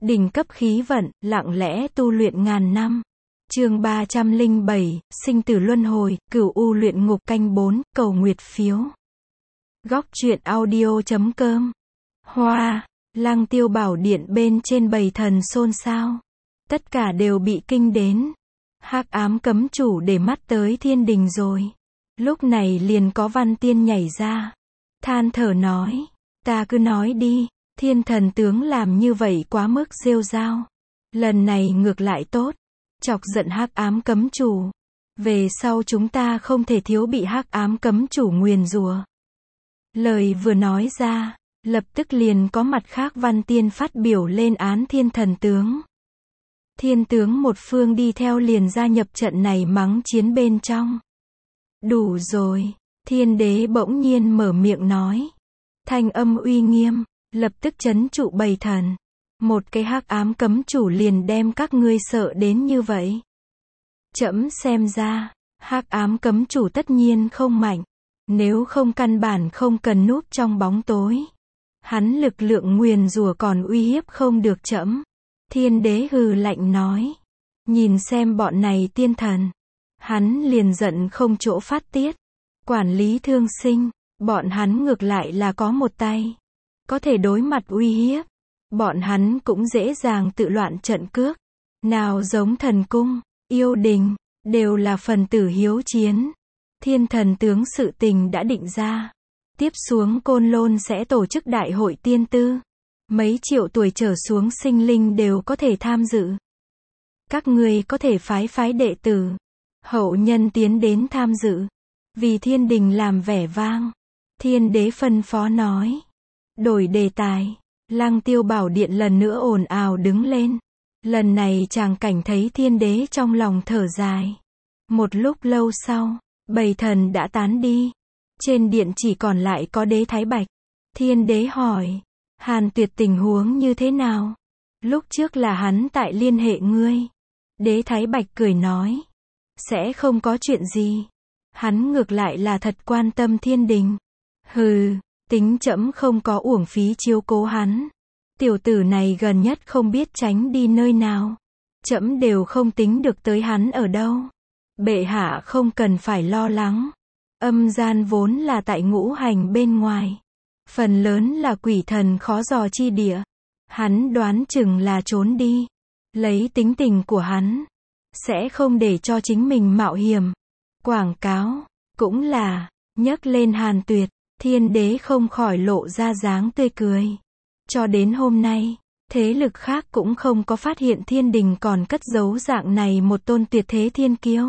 Đỉnh cấp khí vận, lặng lẽ tu luyện ngàn năm. Chương 307, sinh tử luân hồi, Cửu U luyện ngục canh 4, cầu nguyệt phiếu. Góc truyện audio.com. Hoa, Lăng Tiêu bảo điện bên trên bầy thần xôn xao. Tất cả đều bị kinh đến. Hắc ám cấm chủ để mắt tới thiên đình rồi. Lúc này liền có Văn Tiên nhảy ra. Than thở nói, ta cứ nói đi, thiên thần tướng làm như vậy quá mức rêu rao. Lần này ngược lại tốt. Chọc giận hắc ám cấm chủ. Về sau chúng ta không thể thiếu bị hắc ám cấm chủ nguyền rủa. Lời vừa nói ra, lập tức liền có mặt khác Văn Tiên phát biểu lên án thiên thần tướng. Thiên tướng một phương đi theo liền gia nhập trận này mắng chiến bên trong. Đủ rồi, thiên đế bỗng nhiên mở miệng nói. Thanh âm uy nghiêm, lập tức trấn trụ bầy thần. Một cái hắc ám cấm chủ liền đem các ngươi sợ đến như vậy. Trẫm xem ra, hắc ám cấm chủ tất nhiên không mạnh. Nếu không căn bản không cần núp trong bóng tối. Hắn lực lượng nguyền rủa còn uy hiếp không được trẫm. Thiên đế hừ lạnh nói. Nhìn xem bọn này tiên thần. Hắn liền giận không chỗ phát tiết. Quản lý thương sinh, bọn hắn ngược lại là có một tay. Có thể đối mặt uy hiếp. Bọn hắn cũng dễ dàng tự loạn trận cước. Nào giống thần cung, yêu đình, đều là phần tử hiếu chiến. Thiên thần tướng sự tình đã định ra. Tiếp xuống Côn Lôn sẽ tổ chức đại hội tiên tư. Mấy triệu tuổi trở xuống sinh linh đều có thể tham dự. Các ngươi có thể phái đệ tử, hậu nhân tiến đến tham dự. Vì thiên đình làm vẻ vang. Thiên đế phân phó nói. Đổi đề tài. Lăng Tiêu bảo điện lần nữa ồn ào đứng lên. Lần này chàng cảnh thấy thiên đế trong lòng thở dài. Một lúc lâu sau, bầy thần đã tán đi. Trên điện chỉ còn lại có đế Thái Bạch. Thiên đế hỏi. Hàn Tuyệt tình huống như thế nào? Lúc trước là hắn tại liên hệ ngươi. Đế Thái Bạch cười nói. Sẽ không có chuyện gì. Hắn ngược lại là thật quan tâm thiên đình. Hừ, tính trẫm không có uổng phí chiếu cố hắn. Tiểu tử này gần nhất không biết tránh đi nơi nào. Trẫm đều không tính được tới hắn ở đâu. Bệ hạ không cần phải lo lắng. Âm gian vốn là tại ngũ hành bên ngoài. Phần lớn là quỷ thần khó dò chi địa. Hắn đoán chừng là trốn đi. Lấy tính tình của hắn, sẽ không để cho chính mình mạo hiểm. Quảng cáo, cũng là, nhấc lên Hàn Tuyệt, thiên đế không khỏi lộ ra dáng tươi cười. Cho đến hôm nay, thế lực khác cũng không có phát hiện thiên đình còn cất giấu dạng này một tôn tuyệt thế thiên kiêu.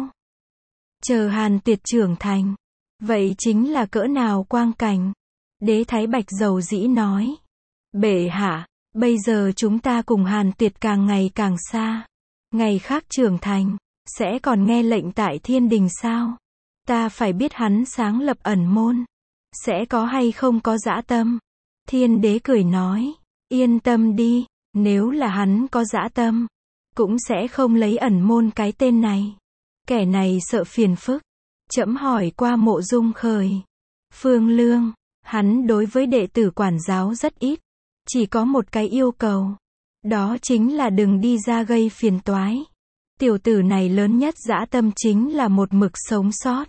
Chờ Hàn Tuyệt trưởng thành, vậy chính là cỡ nào quang cảnh. Đế Thái Bạch dầu dĩ nói. Bệ hạ, bây giờ chúng ta cùng Hàn Tuyệt càng ngày càng xa. Ngày khác trưởng thành, sẽ còn nghe lệnh tại thiên đình sao? Ta phải biết hắn sáng lập ẩn môn. Sẽ có hay không có dã tâm? Thiên đế cười nói. Yên tâm đi, nếu là hắn có dã tâm, cũng sẽ không lấy ẩn môn cái tên này. Kẻ này sợ phiền phức. Trẫm hỏi qua Mộ Dung Khởi. Phương Lương, hắn đối với đệ tử quản giáo rất ít. Chỉ có một cái yêu cầu. Đó chính là đừng đi ra gây phiền toái. Tiểu tử này lớn nhất dã tâm chính là một mực sống sót.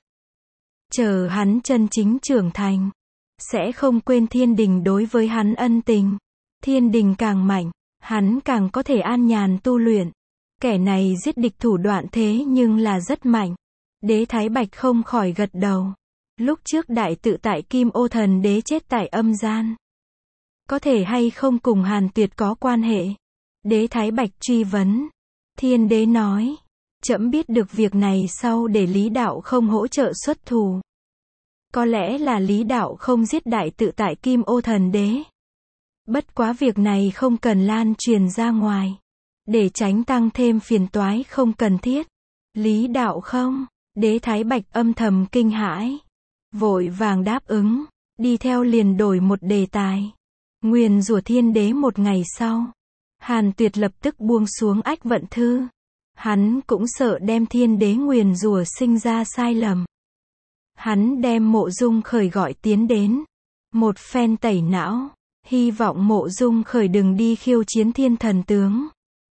Chờ hắn chân chính trưởng thành, sẽ không quên thiên đình đối với hắn ân tình. Thiên đình càng mạnh, hắn càng có thể an nhàn tu luyện. Kẻ này giết địch thủ đoạn thế nhưng là rất mạnh. Đế Thái Bạch không khỏi gật đầu. Lúc trước đại tự tại Kim Ô Thần Đế chết tại âm gian. Có thể hay không cùng Hàn Tuyệt có quan hệ? Đế Thái Bạch truy vấn. Thiên đế nói. Trẫm biết được việc này sau để Lý Đạo không hỗ trợ xuất thủ. Có lẽ là Lý Đạo không giết đại tự tại Kim Ô Thần Đế. Bất quá việc này không cần lan truyền ra ngoài. Để tránh tăng thêm phiền toái không cần thiết. Lý Đạo không? Đế Thái Bạch âm thầm kinh hãi. Vội vàng đáp ứng. Đi theo liền đổi một đề tài. Nguyền rủa thiên đế một ngày sau. Hàn Tuyệt lập tức buông xuống ách vận thư. Hắn cũng sợ đem thiên đế nguyền rủa sinh ra sai lầm. Hắn đem Mộ Dung Khởi gọi tiến đến. Một phen tẩy não. hy vọng Mộ Dung Khởi đừng đi khiêu chiến thiên thần tướng.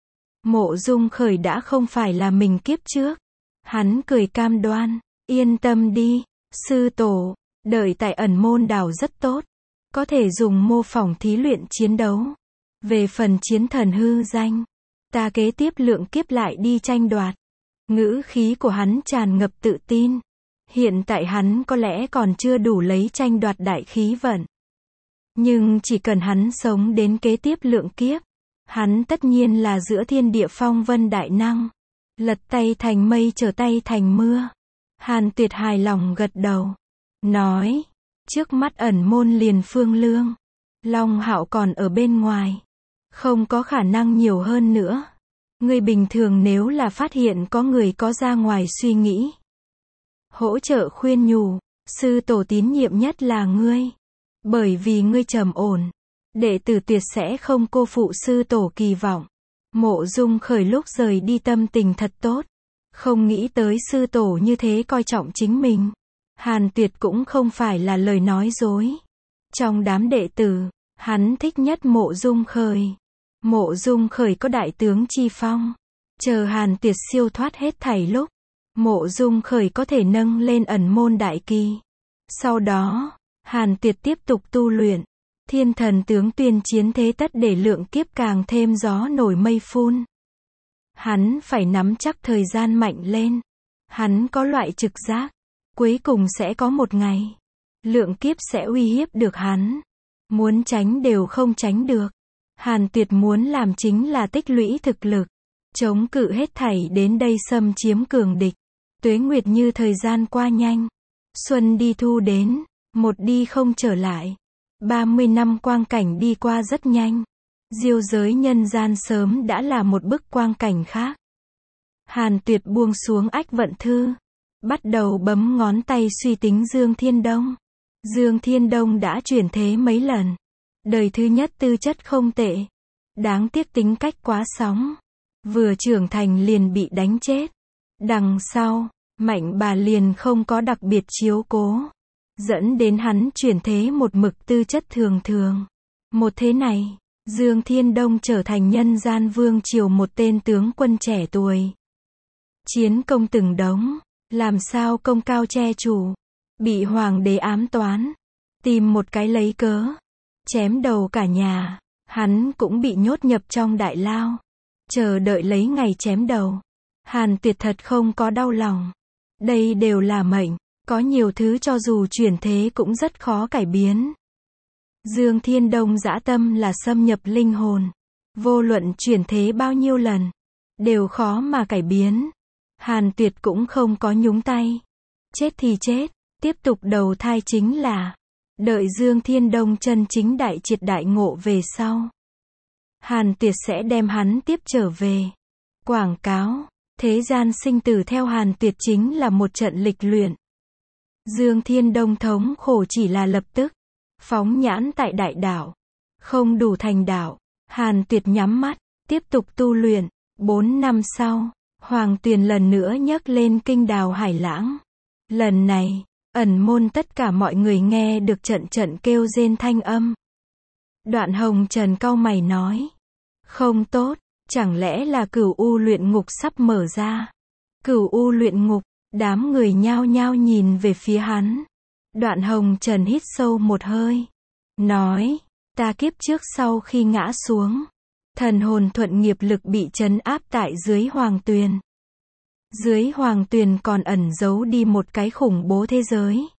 Mộ Dung Khởi đã không phải là mình kiếp trước. Hắn cười cam đoan, yên tâm đi, sư tổ, đợi tại ẩn môn đảo rất tốt. Có thể dùng mô phỏng thí luyện chiến đấu. Về phần chiến thần hư danh, ta kế tiếp lượng kiếp lại đi tranh đoạt. Ngữ khí của hắn tràn ngập tự tin. Hiện tại hắn có lẽ còn chưa đủ lấy tranh đoạt đại khí vận. Nhưng chỉ cần hắn sống đến kế tiếp lượng kiếp, hắn tất nhiên là giữa thiên địa phong vân đại năng. Lật tay thành mây trở tay thành mưa. Hàn Tuyệt hài lòng gật đầu. Nói, trước mắt ẩn môn liền Phương Lương. Long Hạo còn ở bên ngoài. Không có khả năng nhiều hơn nữa. Người bình thường nếu là phát hiện có người có ra ngoài suy nghĩ. Hỗ trợ khuyên nhủ, sư tổ tín nhiệm nhất là ngươi. Bởi vì ngươi trầm ổn. Đệ tử tuyệt sẽ không cô phụ sư tổ kỳ vọng. Mộ Dung Khởi lúc rời đi tâm tình thật tốt. Không nghĩ tới sư tổ như thế coi trọng chính mình. Hàn Tuyệt cũng không phải là lời nói dối. Trong đám đệ tử, hắn thích nhất Mộ Dung Khởi. Mộ Dung Khởi có đại tướng chi phong. Chờ Hàn Tuyệt siêu thoát hết thảy lúc, Mộ Dung Khởi có thể nâng lên ẩn môn đại kỳ. Sau đó, Hàn Tuyệt tiếp tục tu luyện. Thiên thần tướng tuyên chiến thế tất để lượng kiếp càng thêm gió nổi mây phun. Hắn phải nắm chắc thời gian mạnh lên. Hắn có loại trực giác. Cuối cùng sẽ có một ngày. Lượng kiếp sẽ uy hiếp được hắn. Muốn tránh đều không tránh được. Hàn Tuyệt muốn làm chính là tích lũy thực lực. Chống cự hết thảy đến đây xâm chiếm cường địch. Tuế nguyệt như thời gian qua nhanh. Xuân đi thu đến. Một đi không trở lại. 30 năm quang cảnh đi qua rất nhanh. Diêu giới nhân gian sớm đã là một bức quang cảnh khác. Hàn Tuyệt buông xuống ách vận thư. Bắt đầu bấm ngón tay suy tính Dương Thiên Đông. Dương Thiên Đông đã chuyển thế mấy lần. Đời thứ nhất tư chất không tệ. Đáng tiếc tính cách quá sóng. Vừa trưởng thành liền bị đánh chết. Đằng sau, Mạnh bà liền không có đặc biệt chiếu cố. Dẫn đến hắn chuyển thế một mực tư chất thường thường. Một thế này, Dương Thiên Đông trở thành nhân gian vương triều một tên tướng quân trẻ tuổi. Chiến công từng đống, làm sao công cao che chủ. Bị hoàng đế ám toán. Tìm một cái lấy cớ. Chém đầu cả nhà. Hắn cũng bị nhốt nhập trong đại lao. Chờ đợi lấy ngày chém đầu. Hàn Tuyệt thật không có đau lòng. Đây đều là mệnh. Có nhiều thứ cho dù chuyển thế cũng rất khó cải biến. Dương Thiên Đông dã tâm là xâm nhập linh hồn. Vô luận chuyển thế bao nhiêu lần. Đều khó mà cải biến. Hàn Tuyệt cũng không có nhúng tay. Chết thì chết. Tiếp tục đầu thai chính là. Đợi Dương Thiên Đông chân chính đại triệt đại ngộ về sau. Hàn Tuyệt sẽ đem hắn tiếp trở về. Quảng cáo. Thế gian sinh tử theo Hàn Tuyệt chính là một trận lịch luyện. Dương Thiên Đông thống khổ chỉ là lập tức. Phóng nhãn tại đại đảo. Không đủ thành đạo. Hàn Tuyệt nhắm mắt. Tiếp tục tu luyện. 4 năm sau. Hoàng Tuyền lần nữa nhấc lên kinh đào hải lãng. Lần này, ẩn môn tất cả mọi người nghe được trận trận kêu rên thanh âm. Đoạn Hồng Trần cau mày nói. Không tốt, chẳng lẽ là Cửu U luyện ngục sắp mở ra. Cửu U luyện ngục, đám người nhao nhao nhìn về phía hắn. Đoạn Hồng Trần hít sâu một hơi. Nói, ta kiếp trước sau khi ngã xuống. Thần hồn thuận nghiệp lực bị trấn áp tại dưới Hoàng Tuyền. Dưới Hoàng Tuyền còn ẩn giấu đi một cái khủng bố thế giới.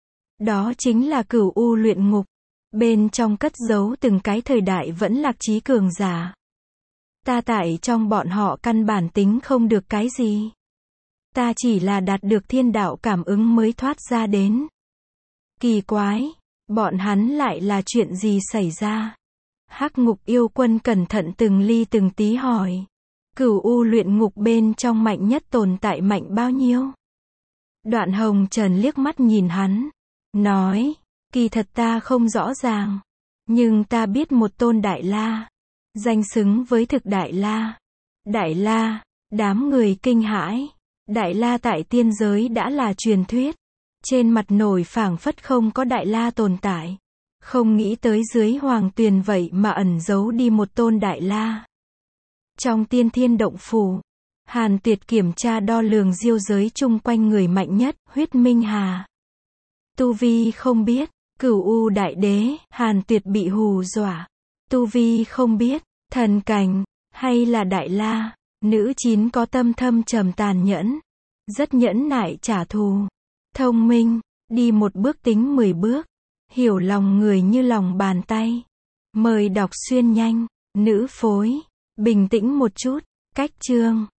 Đó chính là Cửu U luyện ngục. Bên trong cất giấu từng cái thời đại vẫn lạc trí cường giả. Ta tại trong bọn họ căn bản tính không được cái gì. Ta chỉ là đạt được thiên đạo cảm ứng mới thoát ra đến. Kỳ quái, bọn hắn lại là chuyện gì xảy ra? Hắc Ngục yêu quân cẩn thận từng ly từng tí hỏi. Cửu U luyện ngục bên trong mạnh nhất tồn tại mạnh bao nhiêu? Đoạn Hồng Trần liếc mắt nhìn hắn. Nói, kỳ thật ta không rõ ràng. Nhưng ta biết một tôn Đại La. Danh xứng với thực Đại La. Đại La, đám người kinh hãi. Đại La tại tiên giới đã là truyền thuyết. Trên mặt nổi phảng phất không có Đại La tồn tại. Không nghĩ tới dưới hoàng tuyền vậy mà ẩn giấu đi một tôn đại la. Trong tiên thiên động phủ, Hàn Tuyệt kiểm tra đo lường diêu giới chung quanh người mạnh nhất, Huyết Minh Hà. Tu vi không biết, Cửu U Đại Đế, Hàn Tuyệt bị hù dọa. Tu vi không biết, thần cảnh, hay là đại la. Nữ chín có tâm thâm trầm tàn nhẫn, rất nhẫn nại trả thù. Thông minh, đi một bước tính 10 bước, hiểu lòng người như lòng bàn tay. Mời đọc xuyên nhanh, nữ phối, bình tĩnh một chút, cách chương.